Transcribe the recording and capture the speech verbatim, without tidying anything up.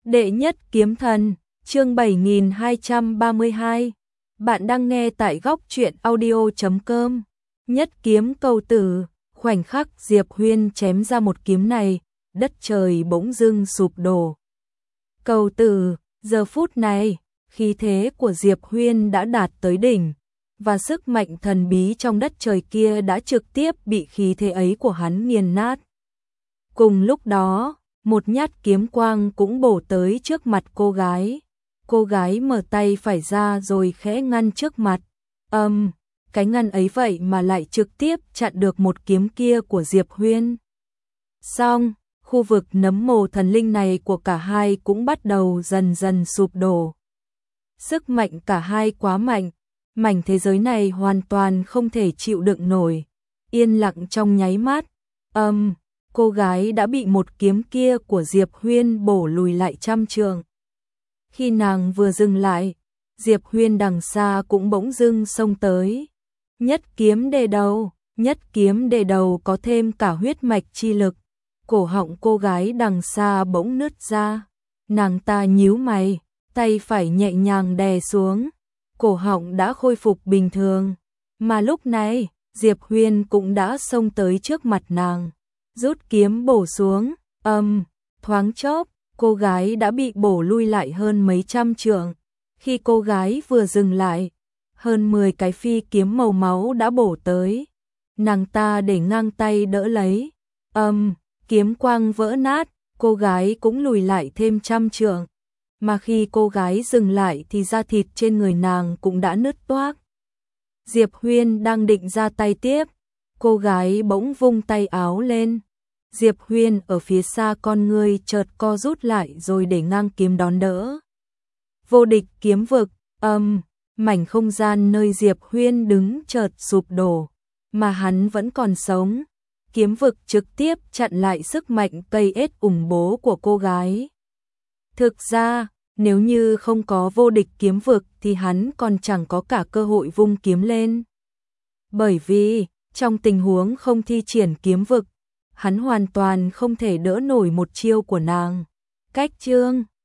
Đệ nhất kiếm thần, chương bảy nghìn hai trăm ba mươi hai. Bạn đang nghe tại góc truyện audio chấm com. Nhất kiếm cầu tử, khoảnh khắc Diệp Huyên chém ra một kiếm này, đất trời bỗng dưng sụp đổ. Cầu tử, giờ phút này, khí thế của Diệp Huyên đã đạt tới đỉnh, và sức mạnh thần bí trong đất trời kia đã trực tiếp bị khí thế ấy của hắn nghiền nát. Cùng lúc đó, một nhát kiếm quang cũng bổ tới trước mặt cô gái. Cô gái mở tay phải ra rồi khẽ ngăn trước mặt. Âm, um, cái ngăn ấy vậy mà lại trực tiếp chặn được một kiếm kia của Diệp Huyên. Xong, khu vực nấm mồ thần linh này của cả hai cũng bắt đầu dần dần sụp đổ. Sức mạnh cả hai quá mạnh, mảnh thế giới này hoàn toàn không thể chịu đựng nổi. Yên lặng trong nháy mắt, âm, um, cô gái đã bị một kiếm kia của Diệp Huyên bổ lùi lại trăm trượng. Khi nàng vừa dừng lại, Diệp Huyên đằng xa cũng bỗng dưng xông tới. Nhất kiếm đề đầu, nhất kiếm đề đầu có thêm cả huyết mạch chi lực. Cổ họng cô gái đằng xa bỗng nứt ra. Nàng ta nhíu mày, tay phải nhẹ nhàng đè xuống. Cổ họng đã khôi phục bình thường. Mà lúc này, Diệp Huyên cũng đã xông tới trước mặt nàng. Rút kiếm bổ xuống, âm, um, thoáng chốc, cô gái đã bị bổ lui lại hơn mấy trăm trượng. Khi cô gái vừa dừng lại, hơn mười cái phi kiếm màu máu đã bổ tới. Nàng ta để ngang tay đỡ lấy, âm, um, kiếm quang vỡ nát, cô gái cũng lùi lại thêm trăm trượng. Mà khi cô gái dừng lại thì da thịt trên người nàng cũng đã nứt toác. Diệp Huyên đang định ra tay tiếp, cô gái bỗng vung tay áo lên. Diệp Huyên ở phía xa con ngươi chợt co rút lại rồi để ngang kiếm đón đỡ. Vô địch kiếm vực, âm, um, mảnh không gian nơi Diệp Huyên đứng chợt sụp đổ, mà hắn vẫn còn sống. Kiếm vực trực tiếp chặn lại sức mạnh cây ết ủng bố của cô gái. Thực ra, nếu như không có vô địch kiếm vực thì hắn còn chẳng có cả cơ hội vung kiếm lên. Bởi vì, trong tình huống không thi triển kiếm vực, hắn hoàn toàn không thể đỡ nổi một chiêu của nàng. Cách chương